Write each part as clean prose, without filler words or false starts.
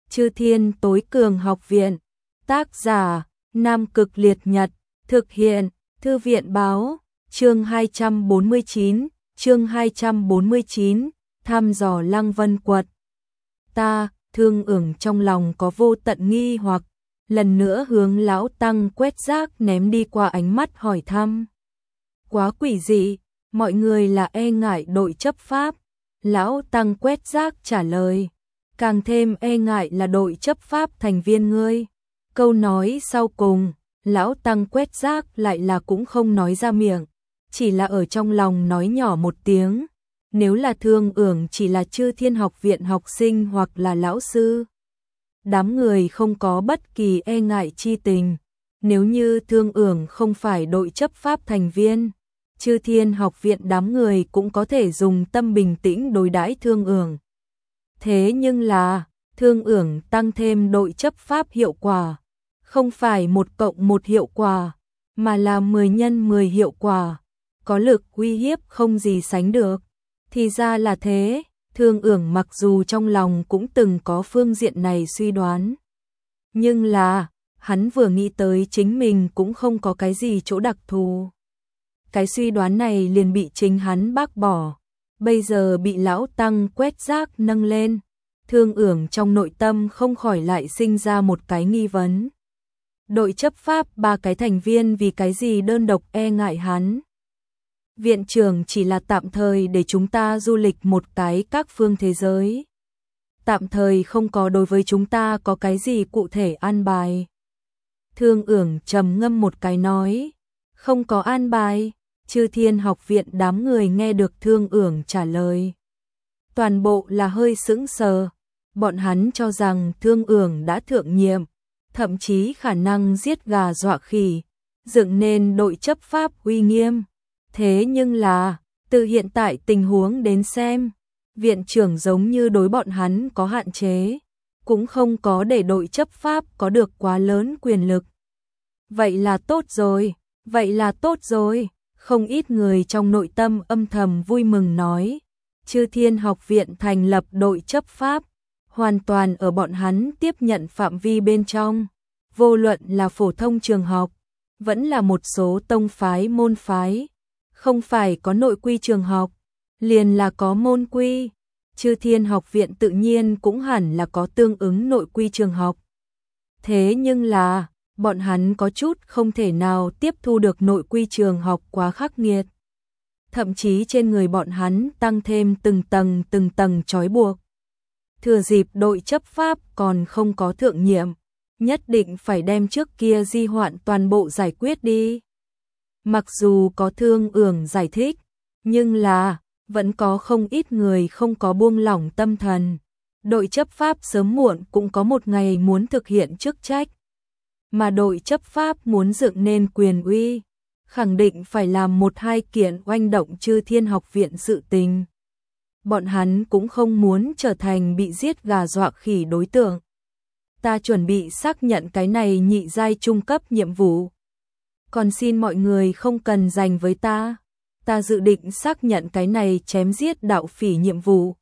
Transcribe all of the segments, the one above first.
Chư Thiên Tối Cường Học Viện. Tác giả: Nam Cực Liệt Nhật. Thực hiện: Thư viện báo. Chương 249, chương 249, thăm dò Lăng Vân Quật. Ta, Thương Ưởng trong lòng có vô tận nghi hoặc, lần nữa hướng lão tăng quét rác ném đi qua ánh mắt hỏi thăm. Quá quỷ dị, mọi người là e ngại đội chấp pháp. Lão tăng quét rác trả lời. Càng thêm e ngại là đội chấp pháp thành viên ngươi. Câu nói sau cùng, lão tăng quét rác lại là cũng không nói ra miệng, chỉ là ở trong lòng nói nhỏ một tiếng. Nếu là Thương Ưởng chỉ là Chư Thiên Học Viện học sinh hoặc là lão sư, đám người không có bất kỳ e ngại chi tình. Nếu như Thương Ưởng không phải đội chấp pháp thành viên, Chư Thiên Học Viện đám người cũng có thể dùng tâm bình tĩnh đối đãi Thương Ưởng. Thế nhưng là, Thương Ưởng tăng thêm đội chấp pháp hiệu quả, không phải 1+1 hiệu quả, mà là 10x10 hiệu quả, có lực uy hiếp không gì sánh được. Thì ra là thế, Thương Ưởng mặc dù trong lòng cũng từng có phương diện này suy đoán. Nhưng là, hắn vừa nghĩ tới chính mình cũng không có cái gì chỗ đặc thù. Cái suy đoán này liền bị chính hắn bác bỏ. Bây giờ bị lão tăng quét rác nâng lên, Thương Ưởng trong nội tâm không khỏi lại sinh ra một cái nghi vấn. Đội chấp pháp 3 cái thành viên vì cái gì đơn độc e ngại hắn? Viện trưởng chỉ là tạm thời để chúng ta du lịch một cái các phương thế giới. Tạm thời không có đối với chúng ta có cái gì cụ thể an bài. Thương Ưởng trầm ngâm một cái nói. Không có an bài. Chư Thiên Học Viện đám người nghe được Thương Ưởng trả lời. Toàn bộ là hơi sững sờ. Bọn hắn cho rằng Thương Ưởng đã thượng nhiệm, thậm chí khả năng giết gà dọa khỉ, dựng nên đội chấp pháp uy nghiêm. Thế nhưng là, từ hiện tại tình huống đến xem, viện trưởng giống như đối bọn hắn có hạn chế, cũng không có để đội chấp pháp có được quá lớn quyền lực. Vậy là tốt rồi, vậy là tốt rồi, không ít người trong nội tâm âm thầm vui mừng nói. Chư Thiên Học Viện thành lập đội chấp pháp, hoàn toàn ở bọn hắn tiếp nhận phạm vi bên trong, vô luận là phổ thông trường học, vẫn là một số tông phái môn phái. Không phải có nội quy trường học, liền là có môn quy. Chư Thiên Học Viện tự nhiên cũng hẳn là có tương ứng nội quy trường học. Thế nhưng là, bọn hắn có chút không thể nào tiếp thu được nội quy trường học quá khắc nghiệt. Thậm chí trên người bọn hắn tăng thêm từng tầng trói buộc. Thừa dịp đội chấp pháp còn không có thượng nhiệm, nhất định phải đem trước kia di hoạn toàn bộ giải quyết đi. Mặc dù có Thương Ưởng giải thích, nhưng là, vẫn có không ít người không có buông lỏng tâm thần. Đội chấp pháp sớm muộn cũng có một ngày muốn thực hiện chức trách. Mà đội chấp pháp muốn dựng nên quyền uy, khẳng định phải làm 1-2 kiện oanh động Chư Thiên Học Viện sự tình. Bọn hắn cũng không muốn trở thành bị giết gà dọa khỉ đối tượng. Ta chuẩn bị xác nhận cái này nhị giai trung cấp nhiệm vụ. Còn xin mọi người không cần dành với ta. Ta dự định xác nhận cái này chém giết đạo phỉ nhiệm vụ.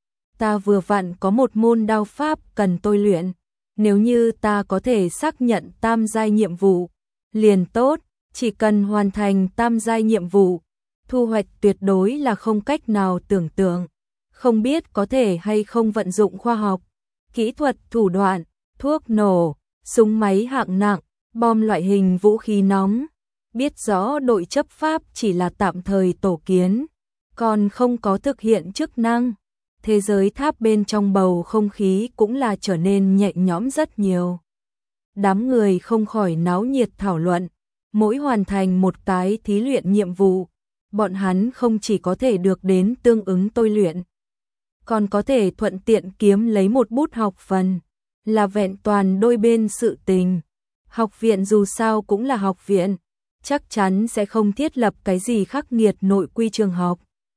Ta vừa vặn có một môn đao pháp cần tôi luyện. Nếu như ta có thể xác nhận tam giai nhiệm vụ, liền tốt, chỉ cần hoàn thành tam giai nhiệm vụ, thu hoạch tuyệt đối là không cách nào tưởng tượng. Không biết có thể hay không vận dụng khoa học, kỹ thuật thủ đoạn, thuốc nổ, súng máy hạng nặng, bom loại hình vũ khí nóng. Biết rõ đội chấp pháp chỉ là tạm thời tổ kiến, còn không có thực hiện chức năng. Thế giới tháp bên trong bầu không khí cũng là trở nên nhẹ nhõm rất nhiều. Đám người không khỏi náo nhiệt thảo luận, mỗi hoàn thành một cái thí luyện nhiệm vụ, bọn hắn không chỉ có thể được đến tương ứng tôi luyện, còn có thể thuận tiện kiếm lấy một bút học phần, là vẹn toàn đôi bên sự tình. Học viện dù sao cũng là học viện, chắc chắn sẽ không thiết lập cái gì khắc nghiệt nội quy trường học.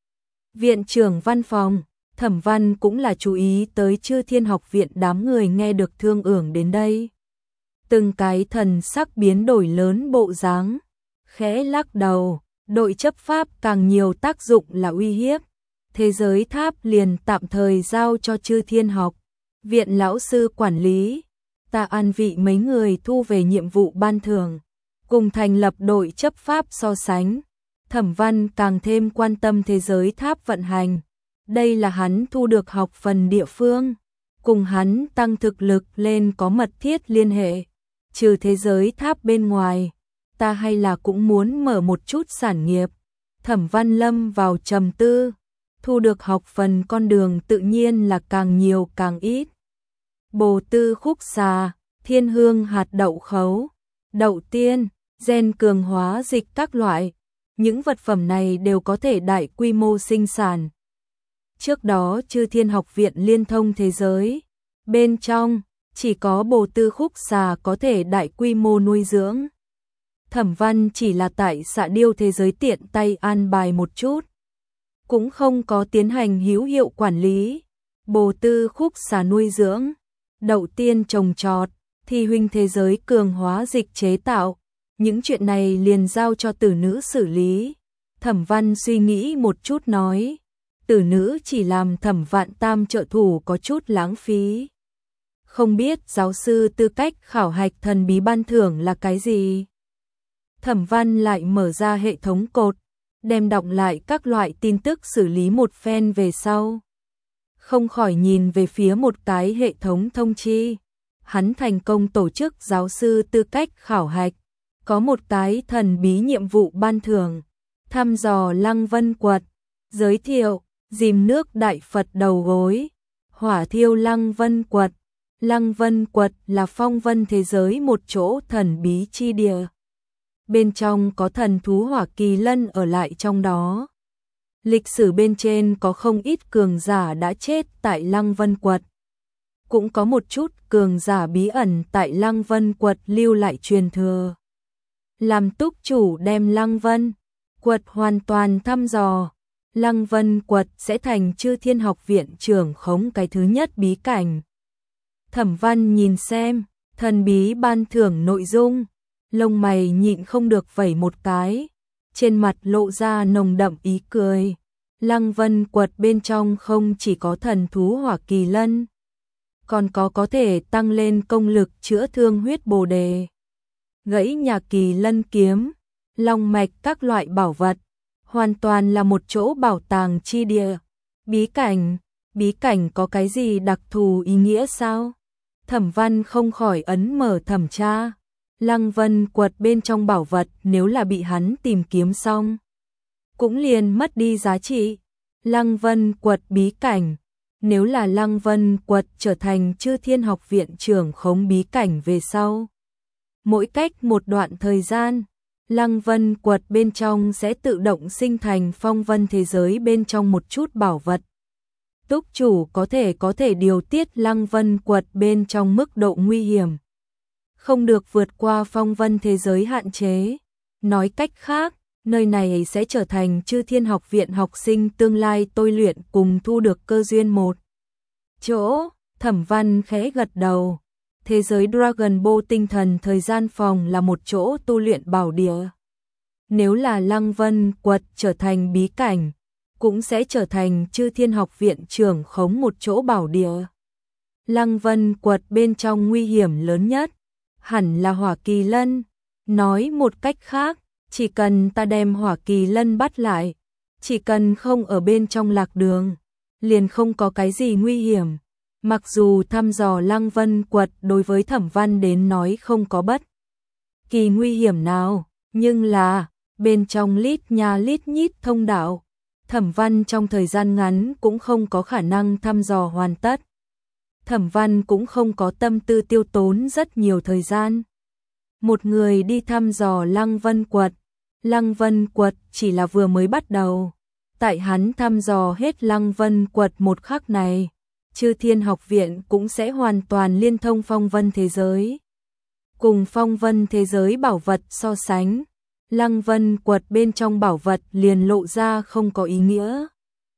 Viện trưởng văn phòng, Thẩm Văn cũng là chú ý tới Chư Thiên Học Viện đám người nghe được Thương Ưởng đến đây. Từng cái thần sắc biến đổi lớn bộ dáng, khẽ lắc đầu, đội chấp pháp càng nhiều tác dụng là uy hiếp. Thế giới tháp liền tạm thời giao cho Chư Thiên Học viện lão sư quản lý, ta an vị mấy người thu về nhiệm vụ ban thưởng, cùng thành lập đội chấp pháp so sánh. Thẩm Văn càng thêm quan tâm thế giới tháp vận hành. Đây là hắn thu được học phần địa phương, cùng hắn tăng thực lực lên có mật thiết liên hệ. Trừ thế giới tháp bên ngoài, ta hay là cũng muốn mở một chút sản nghiệp. Thẩm Văn lâm vào trầm tư, thu được học phần con đường tự nhiên là càng nhiều càng ít. Bồ tư khúc xà, thiên hương hạt đậu khấu, đậu tiên, gen cường hóa dịch các loại. Những vật phẩm này đều có thể đại quy mô sinh sản. Trước đó Chư Thiên Học viện liên thông thế giới, bên trong chỉ có bồ tư khúc xà có thể đại quy mô nuôi dưỡng. Thẩm Văn chỉ là tại xạ điêu thế giới tiện tay an bài một chút, cũng không có tiến hành hữu hiệu quản lý. Bồ tư khúc xà nuôi dưỡng, đậu tiên trồng trọt, thi huynh thế giới cường hóa dịch chế tạo, những chuyện này liền giao cho tử nữ xử lý. Thẩm Văn suy nghĩ một chút nói, tử nữ chỉ làm Thẩm Vạn Tam trợ thủ có chút lãng phí. Không biết giáo sư tư cách khảo hạch thần bí ban thưởng là cái gì? Thẩm Văn lại mở ra hệ thống cột, đem đọc lại các loại tin tức xử lý một phen về sau. Không khỏi nhìn về phía một cái hệ thống thông chi. Hắn thành công tổ chức giáo sư tư cách khảo hạch. Có một cái thần bí nhiệm vụ ban thưởng, thăm dò Lăng Vân Quật, giới thiệu, dìm nước Đại Phật đầu gối, hỏa thiêu Lăng Vân Quật. Lăng Vân Quật là phong vân thế giới một chỗ thần bí chi địa. Bên trong có thần thú hỏa kỳ lân ở lại trong đó. Lịch sử bên trên có không ít cường giả đã chết tại Lăng Vân Quật. Cũng có một chút cường giả bí ẩn tại Lăng Vân Quật lưu lại truyền thừa. Làm túc chủ đem Lăng Vân Quật hoàn toàn thăm dò, Lăng Vân Quật sẽ thành Chư Thiên Học viện trưởng khống cái thứ nhất bí cảnh. Thẩm Văn nhìn xem, thần bí ban thưởng nội dung, lông mày nhịn không được vẩy một cái, trên mặt lộ ra nồng đậm ý cười. Lăng Vân Quật bên trong không chỉ có thần thú hỏa kỳ lân, còn có thể tăng lên công lực chữa thương huyết bồ đề, gãy nhà kỳ lân kiếm, long mạch các loại bảo vật, hoàn toàn là một chỗ bảo tàng chi địa. Bí cảnh có cái gì đặc thù ý nghĩa sao? Thẩm Văn không khỏi ấn mở thẩm tra. Lăng Vân Quật bên trong bảo vật nếu là bị hắn tìm kiếm xong, cũng liền mất đi giá trị. Lăng Vân Quật bí cảnh, nếu là Lăng Vân Quật trở thành Chư Thiên Học viện trưởng khống bí cảnh về sau, mỗi cách một đoạn thời gian, Lăng Vân Quật bên trong sẽ tự động sinh thành phong vân thế giới bên trong một chút bảo vật. Túc chủ có thể điều tiết Lăng Vân Quật bên trong mức độ nguy hiểm, không được vượt qua phong vân thế giới hạn chế. Nói cách khác, nơi này sẽ trở thành Chư Thiên Học viện học sinh tương lai tôi luyện cùng thu được cơ duyên một chỗ. Thẩm Văn khẽ gật đầu. Thế giới Dragon Ball tinh thần thời gian phòng là một chỗ tu luyện bảo địa. Nếu là Lăng Vân Quật trở thành bí cảnh, cũng sẽ trở thành Chư Thiên Học viện trưởng khống một chỗ bảo địa. Lăng Vân Quật bên trong nguy hiểm lớn nhất hẳn là hỏa kỳ lân. Nói một cách khác, chỉ cần ta đem hỏa kỳ lân bắt lại, chỉ cần không ở bên trong lạc đường, liền không có cái gì nguy hiểm. Mặc dù thăm dò Lăng Vân Quật đối với Thẩm Văn đến nói không có bất kỳ nguy hiểm nào, nhưng là bên trong lít nha lít nhít thông đạo, Thẩm Văn trong thời gian ngắn cũng không có khả năng thăm dò hoàn tất. Thẩm Văn cũng không có tâm tư tiêu tốn rất nhiều thời gian. Một người đi thăm dò Lăng Vân Quật. Lăng Vân Quật chỉ là vừa mới bắt đầu. Tại hắn thăm dò hết Lăng Vân Quật một khắc này, Chư Thiên Học viện cũng sẽ hoàn toàn liên thông phong vân thế giới. Cùng phong vân thế giới bảo vật so sánh, Lăng Vân Quật bên trong bảo vật liền lộ ra không có ý nghĩa.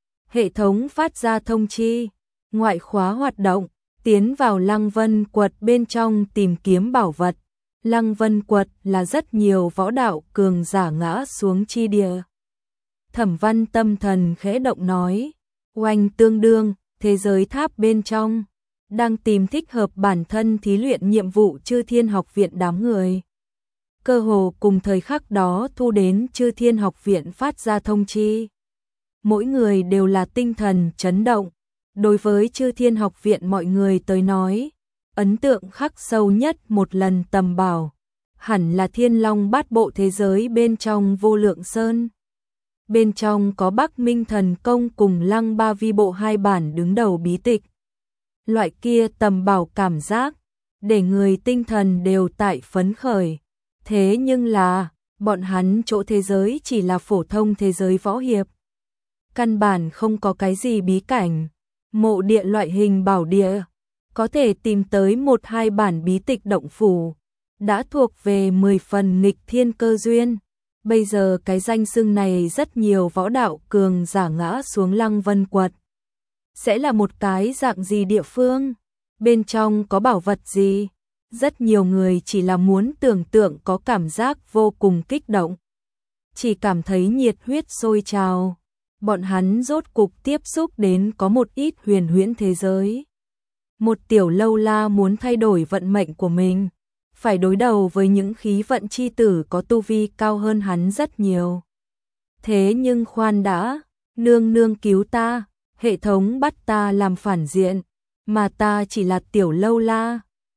Hệ thống phát ra thông chi, ngoại khóa hoạt động, tiến vào Lăng Vân Quật bên trong tìm kiếm bảo vật. Lăng Vân Quật là rất nhiều võ đạo cường giả ngã xuống chi địa. Thẩm Văn tâm thần khẽ động nói, oanh tương đương, thế giới tháp bên trong, đang tìm thích hợp bản thân thí luyện nhiệm vụ Chư Thiên Học Viện đám người. Cơ hồ cùng thời khắc đó thu đến Chư Thiên Học Viện phát ra thông chi. Mỗi người đều là tinh thần chấn động. Đối với Chư Thiên Học Viện mọi người tới nói, ấn tượng khắc sâu nhất một lần tầm bảo, hẳn là Thiên Long Bát Bộ thế giới bên trong Vô Lượng Sơn. Bên trong có Bắc Minh Thần Công cùng Lăng Ba Vi Bộ hai bản đứng đầu bí tịch. Loại kia tầm bảo cảm giác, để người tinh thần đều tại phấn khởi. Thế nhưng là, bọn hắn chỗ thế giới chỉ là phổ thông thế giới võ hiệp. Căn bản không có cái gì bí cảnh, mộ địa loại hình bảo địa. Có thể tìm tới 1-2 bản bí tịch động phủ, đã thuộc về 10 phần nghịch thiên cơ duyên. Bây giờ cái danh xưng này rất nhiều võ đạo cường giả ngã xuống Lăng Vân Quật. Sẽ là một cái dạng gì địa phương? Bên trong có bảo vật gì? Rất nhiều người chỉ là muốn tưởng tượng có cảm giác vô cùng kích động. Chỉ cảm thấy nhiệt huyết sôi trào. Bọn hắn rốt cục tiếp xúc đến có một ít huyền huyễn thế giới. Một tiểu lâu la muốn thay đổi vận mệnh của mình, phải đối đầu với những khí vận chi tử có tu vi cao hơn hắn rất nhiều. Thế nhưng khoan đã, nương nương cứu ta, hệ thống bắt ta làm phản diện, mà ta chỉ là tiểu lâu la.